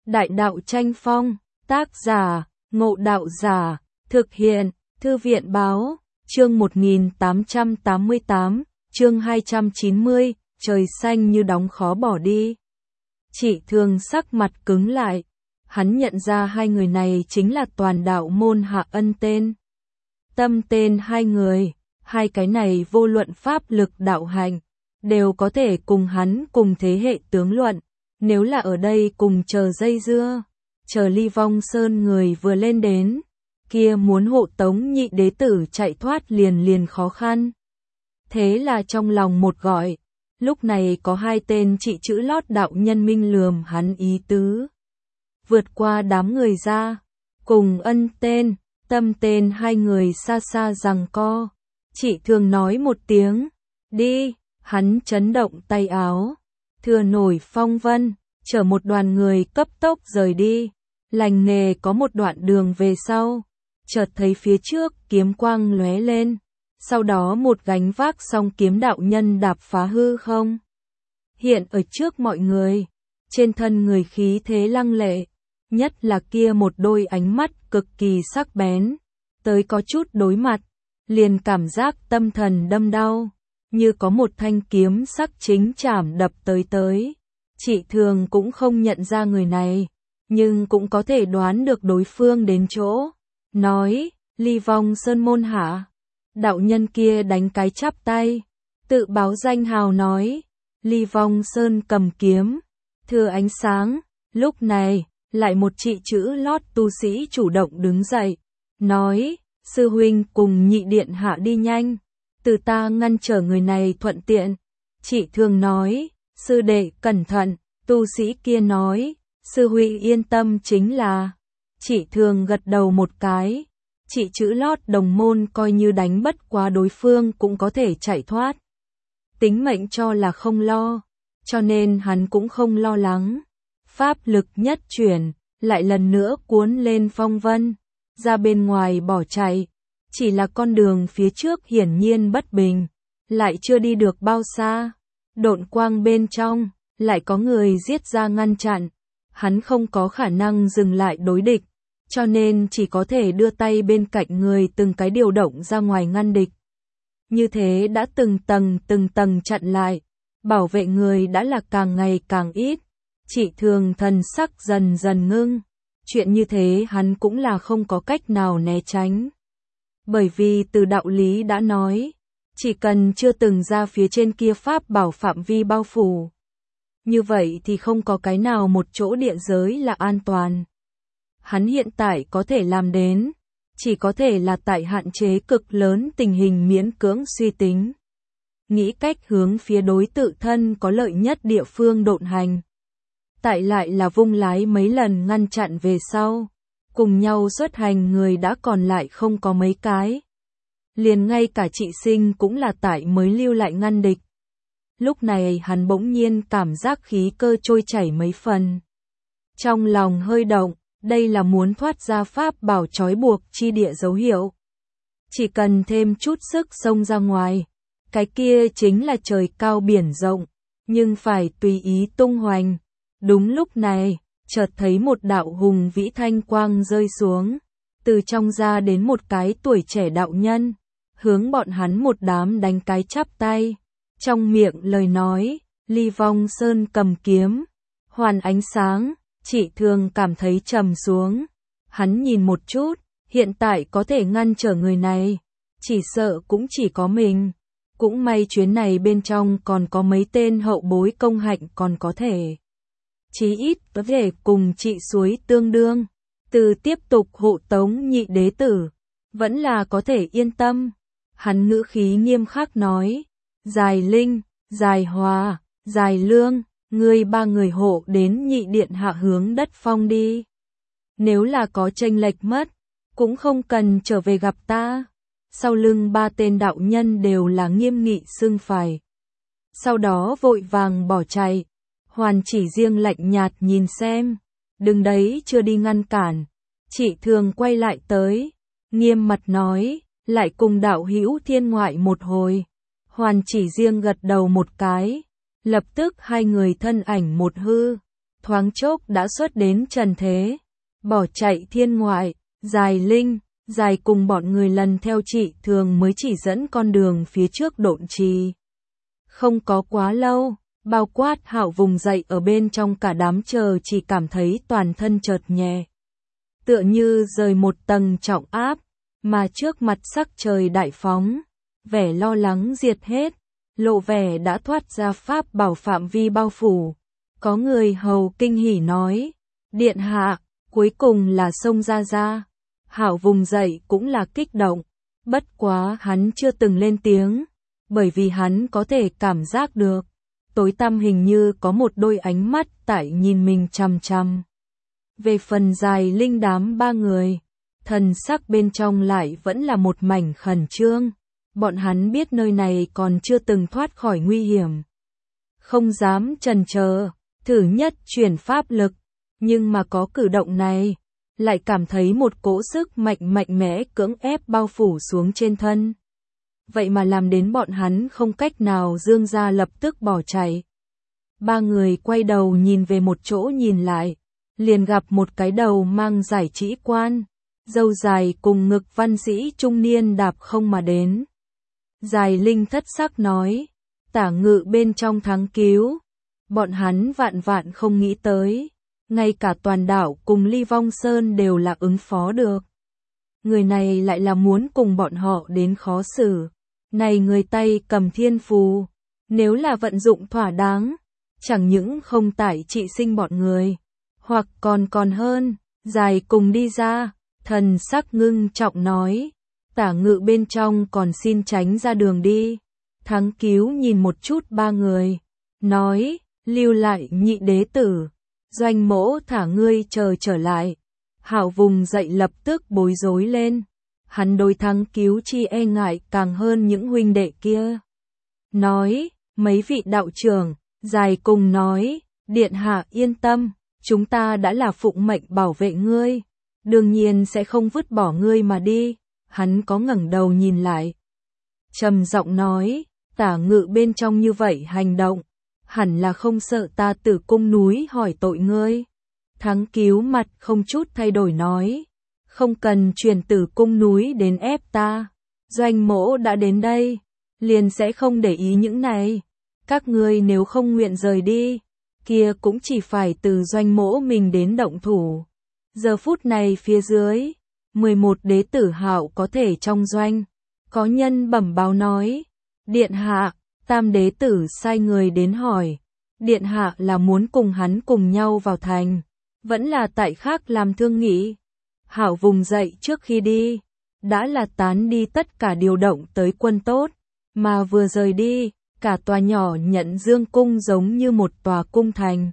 Đại đạo tranh phong, tác giả, Ngộ Đạo Giả, thực hiện, Thư viện báo, chương 1888, chương 290, trời xanh như đóng khó bỏ đi. Chị Thường sắc mặt cứng lại, hắn nhận ra hai người này chính là toàn đạo môn Hạ Ân tên. Tâm tên hai người, hai cái này vô luận pháp lực đạo hành, đều có thể cùng hắn cùng thế hệ tướng luận, nếu là ở đây cùng chờ dây dưa, chờ Ly Vong Sơn người vừa lên đến, kia muốn hộ tống nhị đế tử chạy thoát liền khó khăn. Thế là trong lòng một gọi, lúc này có hai tên chị chữ lót đạo nhân minh lườm hắn ý tứ. Vượt qua đám người ra, cùng Ân tên, Tâm tên hai người xa xa giằng co. Chị Thường nói một tiếng, đi, hắn chấn động tay áo, thừa nổi phong vân, chở một đoàn người cấp tốc rời đi. Lành nghề có một đoạn đường về sau, chợt thấy phía trước kiếm quang lóe lên, sau đó một gánh vác song kiếm đạo nhân đạp phá hư không. Hiện ở trước mọi người, trên thân người khí thế lăng lệ, nhất là kia một đôi ánh mắt cực kỳ sắc bén, tới có chút đối mặt, liền cảm giác tâm thần đâm đau, như có một thanh kiếm sắc chính chảm đập tới. Chị Thường cũng không nhận ra người này, nhưng cũng có thể đoán được đối phương đến chỗ, nói, Ly Vong Sơn môn hả? Đạo nhân kia đánh cái chắp tay, tự báo danh hào nói, Ly Vong Sơn cầm kiếm, thưa ánh sáng. Lúc này, lại một chị chữ lót tu sĩ chủ động đứng dậy, nói, sư huynh cùng nhị điện hạ đi nhanh, từ ta ngăn trở người này thuận tiện. Chị Thường nói, sư đệ cẩn thận. Tu sĩ kia nói, sư huynh yên tâm chính là. Chị Thường gật đầu một cái, chị chữ lót đồng môn coi như đánh bất quá đối phương cũng có thể chạy thoát. Tính mệnh cho là không lo, cho nên hắn cũng không lo lắng. Pháp lực nhất chuyển, lại lần nữa cuốn lên phong vân, ra bên ngoài bỏ chạy. Chỉ là con đường phía trước hiển nhiên bất bình, lại chưa đi được bao xa. Độn quang bên trong, lại có người giết ra ngăn chặn. Hắn không có khả năng dừng lại đối địch, cho nên chỉ có thể đưa tay bên cạnh người từng cái điều động ra ngoài ngăn địch. Như thế đã từng tầng chặn lại, bảo vệ người đã là càng ngày càng ít. Chị Thường thần sắc dần dần ngưng, chuyện như thế hắn cũng là không có cách nào né tránh. Bởi vì từ đạo lý đã nói, chỉ cần chưa từng ra phía trên kia pháp bảo phạm vi bao phủ, như vậy thì không có cái nào một chỗ địa giới là an toàn. Hắn hiện tại có thể làm đến, chỉ có thể là tại hạn chế cực lớn tình hình miễn cưỡng suy tính. Nghĩ cách hướng phía đối tự thân có lợi nhất địa phương độn hành. Tại lại là vung lái mấy lần ngăn chặn về sau, cùng nhau xuất hành người đã còn lại không có mấy cái. Liền ngay cả chị Sinh cũng là tại mới lưu lại ngăn địch. Lúc này hắn bỗng nhiên cảm giác khí cơ trôi chảy mấy phần. Trong lòng hơi động, đây là muốn thoát ra pháp bảo trói buộc chi địa dấu hiệu. Chỉ cần thêm chút sức xông ra ngoài, cái kia chính là trời cao biển rộng, nhưng phải tùy ý tung hoành. Đúng lúc này, chợt thấy một đạo hùng vĩ thanh quang rơi xuống, từ trong ra đến một cái tuổi trẻ đạo nhân, hướng bọn hắn một đám đánh cái chắp tay. Trong miệng lời nói, Ly Vong Sơn cầm kiếm, hoàn ánh sáng. Chị Thường cảm thấy trầm xuống. Hắn nhìn một chút, hiện tại có thể ngăn trở người này, chỉ sợ cũng chỉ có mình. Cũng may chuyến này bên trong còn có mấy tên hậu bối công hạnh còn có thể. Chí ít có thể cùng chị suối tương đương, từ tiếp tục hộ tống nhị đế tử, vẫn là có thể yên tâm. Hắn ngữ khí nghiêm khắc nói, Dài Linh, Dài Hòa, Dài Lương, ngươi ba người hộ đến nhị điện hạ hướng đất phong đi. Nếu là có chênh lệch mất, cũng không cần trở về gặp ta. Sau lưng ba tên đạo nhân đều là nghiêm nghị xưng phải. Sau đó vội vàng bỏ chạy. Hoàn chỉ riêng lạnh nhạt nhìn xem, đừng đấy chưa đi ngăn cản. Chị Thường quay lại tới, nghiêm mặt nói, lại cùng đạo hữu thiên ngoại một hồi. Hoàn chỉ riêng gật đầu một cái, lập tức hai người thân ảnh một hư, thoáng chốc đã xuất đến trần thế, bỏ chạy thiên ngoại. Dài Linh, Dài cùng bọn người lần theo chị thường mới chỉ dẫn con đường phía trước độn trì. Không có quá lâu, bao quát Hạo vùng dậy ở bên trong cả đám chờ chỉ cảm thấy toàn thân chợt nhẹ. Tựa như rời một tầng trọng áp, mà trước mặt sắc trời đại phóng, vẻ lo lắng diệt hết, lộ vẻ đã thoát ra pháp bảo phạm vi bao phủ. Có người hầu kinh hỉ nói, điện hạ, cuối cùng là xông ra. Hạo vùng dậy cũng là kích động, bất quá hắn chưa từng lên tiếng, bởi vì hắn có thể cảm giác được, tối tăm hình như có một đôi ánh mắt tại nhìn mình chằm chằm. Về phần Dài Linh đám ba người, thần sắc bên trong lại vẫn là một mảnh khẩn trương, bọn hắn biết nơi này còn chưa từng thoát khỏi nguy hiểm. Không dám chần chờ, thử nhất chuyển pháp lực, nhưng mà có cử động này, lại cảm thấy một cỗ sức mạnh mẽ cưỡng ép bao phủ xuống trên thân. Vậy mà làm đến bọn hắn không cách nào dương ra lập tức bỏ chạy. Ba người quay đầu nhìn về một chỗ nhìn lại, liền gặp một cái đầu mang giải trĩ quan, râu dài cùng ngực văn sĩ trung niên đạp không mà đến. Dài Linh thất sắc nói, Tả Ngự bên trong thắng cứu, bọn hắn vạn không nghĩ tới. Ngay cả toàn đảo cùng Ly Vong Sơn đều là ứng phó được. Người này lại là muốn cùng bọn họ đến khó xử. Này người tay cầm thiên phù, nếu là vận dụng thỏa đáng, chẳng những không tải trị sinh bọn người, hoặc còn hơn, Dài cùng đi ra, thần sắc ngưng trọng nói, Tả Ngự bên trong còn xin tránh ra đường đi. Thắng cứu nhìn một chút ba người, nói, lưu lại nhị đế tử. Doanh Mỗ thả ngươi chờ trở lại. Hạo vùng dậy lập tức bối rối lên. Hắn đối Thắng cứu chi e ngại càng hơn những huynh đệ kia. Nói, mấy vị đạo trưởng, Dài cùng nói, điện hạ yên tâm, chúng ta đã là phụng mệnh bảo vệ ngươi, đương nhiên sẽ không vứt bỏ ngươi mà đi. Hắn có ngẩng đầu nhìn lại, trầm giọng nói, Tả Ngự bên trong như vậy hành động, hẳn là không sợ ta Tử Cung núi hỏi tội ngươi. Thắng cứu mặt không chút thay đổi nói, không cần truyền Tử Cung núi đến ép ta, Doanh Mỗ đã đến đây, liền sẽ không để ý những này. Các ngươi nếu không nguyện rời đi, kia cũng chỉ phải từ Doanh Mỗ mình đến động thủ. Giờ phút này phía dưới, 11 đế tử Hạo có thể trong doanh. Có nhân bẩm báo nói, điện hạ, Tam đế tử sai người đến hỏi, điện hạ là muốn cùng hắn cùng nhau vào thành, vẫn là tại khác làm thương nghị. Hạo vùng dậy trước khi đi, đã là tán đi tất cả điều động tới quân tốt, mà vừa rời đi, cả tòa nhỏ Nhận Dương cung giống như một tòa cung thành.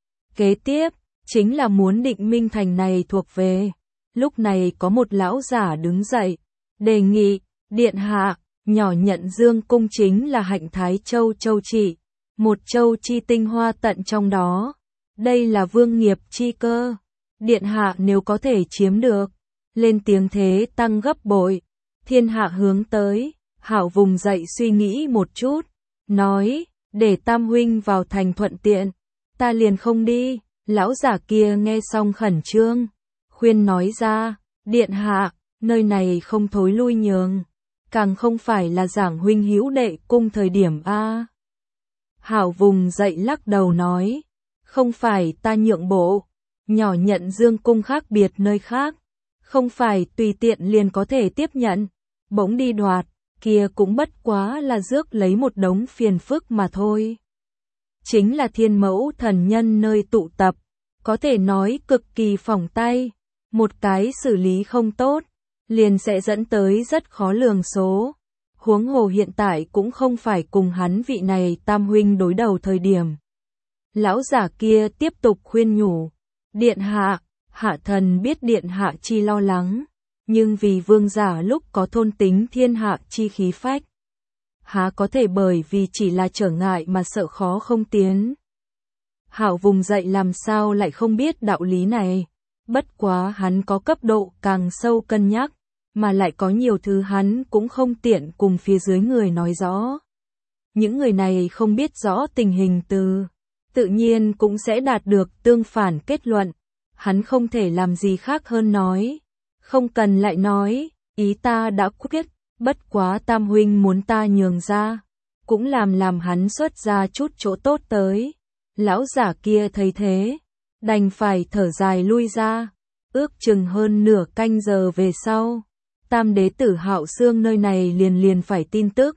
Kế tiếp, chính là muốn Định Minh thành này thuộc về. Lúc này có một lão giả đứng dậy, đề nghị, điện hạ, nhỏ Nhận Dương cung chính là Hạnh Thái Châu châu trị, một châu chi tinh hoa tận trong đó. Đây là vương nghiệp chi cơ. Điện hạ nếu có thể chiếm được, lên tiếng thế tăng gấp bội. Thiên hạ hướng tới, Hạo vùng dậy suy nghĩ một chút, nói, để Tam huynh vào thành thuận tiện, ta liền không đi. Lão giả kia nghe xong khẩn trương, khuyên nói ra, điện hạ, nơi này không thối lui nhường, càng không phải là giảng huynh hữu đệ cung thời điểm a. Hạo vùng dậy lắc đầu nói, không phải ta nhượng bộ, nhỏ Nhận Dương cung khác biệt nơi khác, không phải tùy tiện liền có thể tiếp nhận, bỗng đi đoạt, kia cũng bất quá là rước lấy một đống phiền phức mà thôi. Chính là Thiên Mẫu thần nhân nơi tụ tập, có thể nói cực kỳ phỏng tay, một cái xử lý không tốt, liền sẽ dẫn tới rất khó lường số. Huống hồ hiện tại cũng không phải cùng hắn vị này Tam huynh đối đầu thời điểm. Lão giả kia tiếp tục khuyên nhủ, điện hạ, hạ thần biết điện hạ chi lo lắng, nhưng vì vương giả lúc có thôn tính thiên hạ chi khí phách, há có thể bởi vì chỉ là trở ngại mà sợ khó không tiến. Hạo vùng dậy làm sao lại không biết đạo lý này, bất quá hắn có cấp độ càng sâu cân nhắc, mà lại có nhiều thứ hắn cũng không tiện cùng phía dưới người nói rõ. Những người này không biết rõ tình hình từ tự nhiên cũng sẽ đạt được tương phản kết luận. Hắn không thể làm gì khác hơn nói. Không cần lại nói, ý ta đã quyết, bất quá Tam huynh muốn ta nhường ra, cũng làm hắn xuất ra chút chỗ tốt tới. Lão giả kia thấy thế, đành phải thở dài lui ra. Ước chừng hơn nửa canh giờ về sau, Tam đế tử Hạo Xương nơi này liền phải tin tức.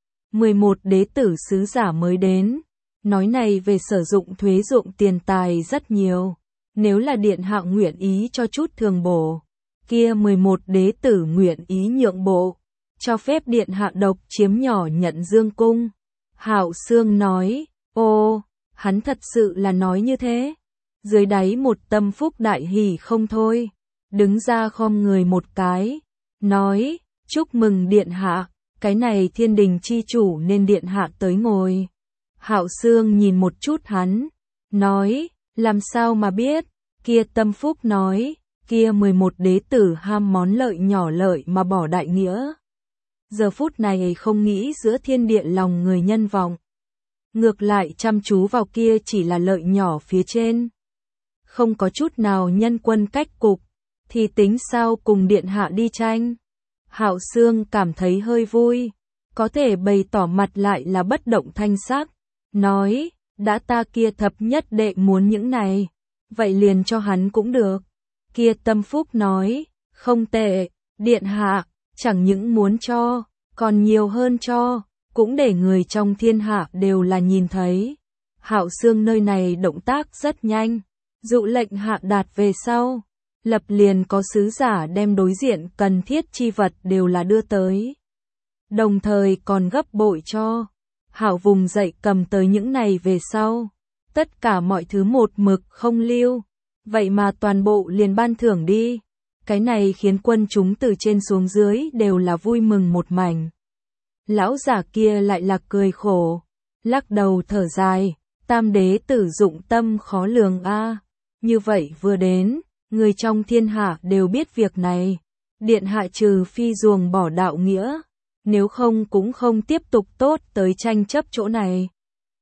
11 đế tử sứ giả mới đến, nói này về sử dụng thuế dụng tiền tài rất nhiều, nếu là điện hạ nguyện ý cho chút thường bổ, kia 11 đế tử nguyện ý nhượng bộ, cho phép điện hạ độc chiếm nhỏ nhận Dương cung. Hạo Xương nói, ô, hắn thật sự là nói như thế. Dưới đáy một tâm phúc đại hỉ không thôi, đứng ra khom người một cái, nói, chúc mừng điện hạ, cái này thiên đình chi chủ nên điện hạ tới ngồi. Hạo Xương nhìn một chút hắn, nói, làm sao mà biết, kia tâm phúc nói, kia 11 đế tử ham món lợi nhỏ lợi mà bỏ đại nghĩa. Giờ phút này không nghĩ giữa thiên địa lòng người nhân vọng, ngược lại chăm chú vào kia chỉ là lợi nhỏ phía trên. Không có chút nào nhân quân cách cục, thì tính sao cùng điện hạ đi tranh. Hạo Xương cảm thấy hơi vui, có thể bày tỏ mặt lại là bất động thanh sắc, nói, đã ta kia thập nhất đệ muốn những này, vậy liền cho hắn cũng được. Kia tâm phúc nói, không tệ, điện hạ, chẳng những muốn cho, còn nhiều hơn cho, cũng để người trong thiên hạ đều là nhìn thấy. Hạo Xương nơi này động tác rất nhanh, dụ lệnh hạ đạt về sau, lập liền có sứ giả đem đối diện cần thiết chi vật đều là đưa tới. Đồng thời còn gấp bội cho. Hạo vùng dậy cầm tới những này về sau, tất cả mọi thứ một mực không lưu, vậy mà toàn bộ liền ban thưởng đi. Cái này khiến quân chúng từ trên xuống dưới đều là vui mừng một mảnh. Lão giả kia lại là cười khổ, lắc đầu thở dài, Tam đế tử dụng tâm khó lường a. Như vậy vừa đến, người trong thiên hạ đều biết việc này. Điện hạ trừ phi ruồng bỏ đạo nghĩa, nếu không cũng không tiếp tục tốt tới tranh chấp chỗ này.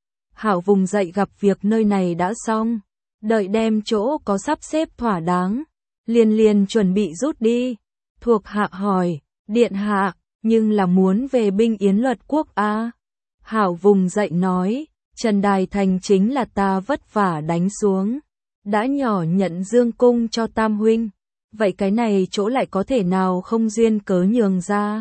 Hạo vùng dậy gặp việc nơi này đã xong, đợi đem chỗ có sắp xếp thỏa đáng, liền chuẩn bị rút đi. Thuộc hạ hỏi, điện hạ, nhưng là muốn về binh Yến Luật quốc a? Hạo vùng dậy nói, Trần Đài Thành chính là ta vất vả đánh xuống, đã nhỏ nhận Dương cung cho Tam huynh, vậy cái này chỗ lại có thể nào không duyên cớ nhường ra?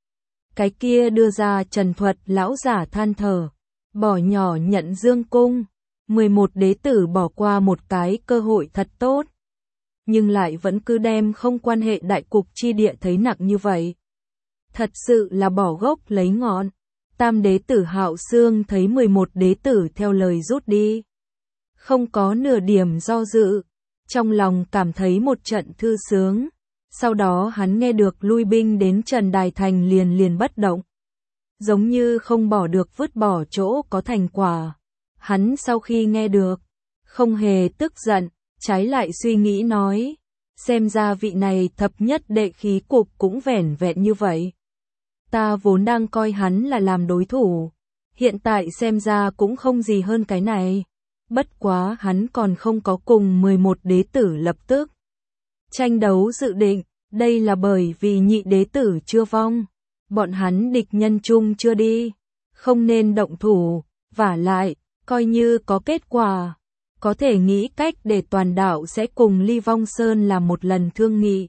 Cái kia đưa ra trần thuật lão giả than thở, bỏ nhỏ nhận Dương cung, 11 đế tử bỏ qua một cái cơ hội thật tốt, nhưng lại vẫn cứ đem không quan hệ đại cục chi địa thấy nặng như vậy. Thật sự là bỏ gốc lấy ngọn. Tam đế tử Hạo Xương thấy 11 đế tử theo lời rút đi, không có nửa điểm do dự, trong lòng cảm thấy một trận thư sướng. Sau đó hắn nghe được lui binh đến Trần Đài Thành liền bất động, giống như không bỏ được vứt bỏ chỗ có thành quả. Hắn sau khi nghe được, không hề tức giận, trái lại suy nghĩ nói, xem ra vị này thập nhất đệ khí cục cũng vẻn vẹn như vậy. Ta vốn đang coi hắn là làm đối thủ, hiện tại xem ra cũng không gì hơn cái này. Bất quá hắn còn không có cùng 11 đế tử lập tức tranh đấu dự định, đây là bởi vì nhị đế tử chưa vong, bọn hắn địch nhân chung chưa đi, không nên động thủ, vả lại, coi như có kết quả, có thể nghĩ cách để toàn đạo sẽ cùng Ly Vong Sơn làm một lần thương nghị.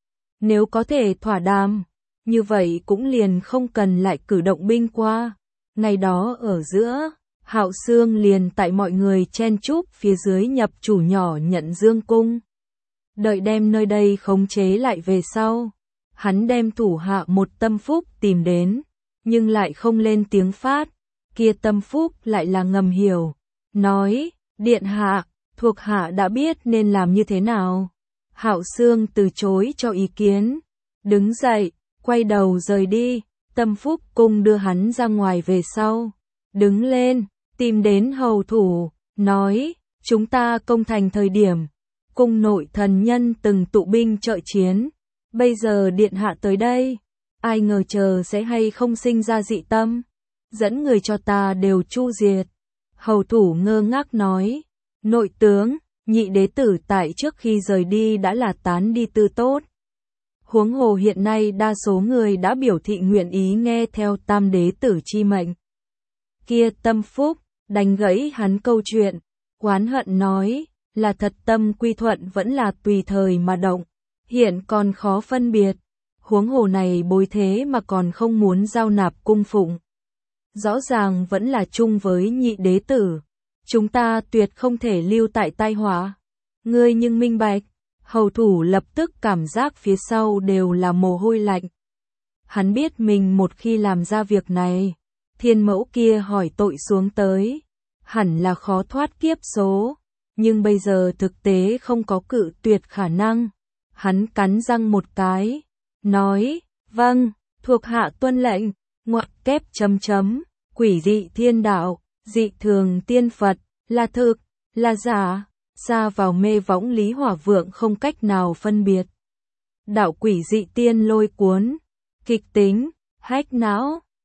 Nếu có thể thỏa đàm, như vậy cũng liền không cần lại cử động binh qua. Ngày đó ở giữa, Hạo Xương liền tại mọi người chen chúc phía dưới nhập chủ nhỏ nhận Dương cung. Đợi đem nơi đây khống chế lại về sau, hắn đem thủ hạ một tâm phúc tìm đến, nhưng lại không lên tiếng phát. Kia tâm phúc lại là ngầm hiểu, nói, điện hạ, thuộc hạ đã biết nên làm như thế nào. Hạo Xương từ chối cho ý kiến, đứng dậy, quay đầu rời đi. Tâm phúc cung đưa hắn ra ngoài về sau, đứng lên, tìm đến hầu thủ, nói, chúng ta công thành thời điểm, cung nội thần nhân từng tụ binh trợ chiến, bây giờ điện hạ tới đây, ai ngờ chờ sẽ hay không sinh ra dị tâm, dẫn người cho ta đều chu diệt. Hầu thủ ngơ ngác nói, nội tướng, nhị đế tử tại trước khi rời đi đã là tán đi tư tốt. Huống hồ hiện nay đa số người đã biểu thị nguyện ý nghe theo tam đế tử chi mệnh. Kia Tâm Phúc, đánh gãy hắn câu chuyện, oán hận nói, là thật tâm quy thuận vẫn là tùy thời mà động, hiện còn khó phân biệt, huống hồ này bối thế mà còn không muốn giao nạp cung phụng. Rõ ràng vẫn là chung với nhị đế tử, chúng ta tuyệt không thể lưu tại tai họa. Ngươi nhưng minh bạch, hầu thủ lập tức cảm giác phía sau đều là mồ hôi lạnh. Hắn biết mình một khi làm ra việc này, thiên mẫu kia hỏi tội xuống tới, hẳn là khó thoát kiếp số, nhưng bây giờ thực tế không có cự tuyệt khả năng. Hắn cắn răng một cái, nói, vâng, thuộc hạ tuân lệnh, ngoặc kép chấm chấm, quỷ dị thiên đạo, dị thường tiên Phật, là thực, là giả, xa vào mê võng Lý Hỏa Vượng không cách nào phân biệt. Đạo quỷ dị tiên lôi cuốn, kịch tính, hách não.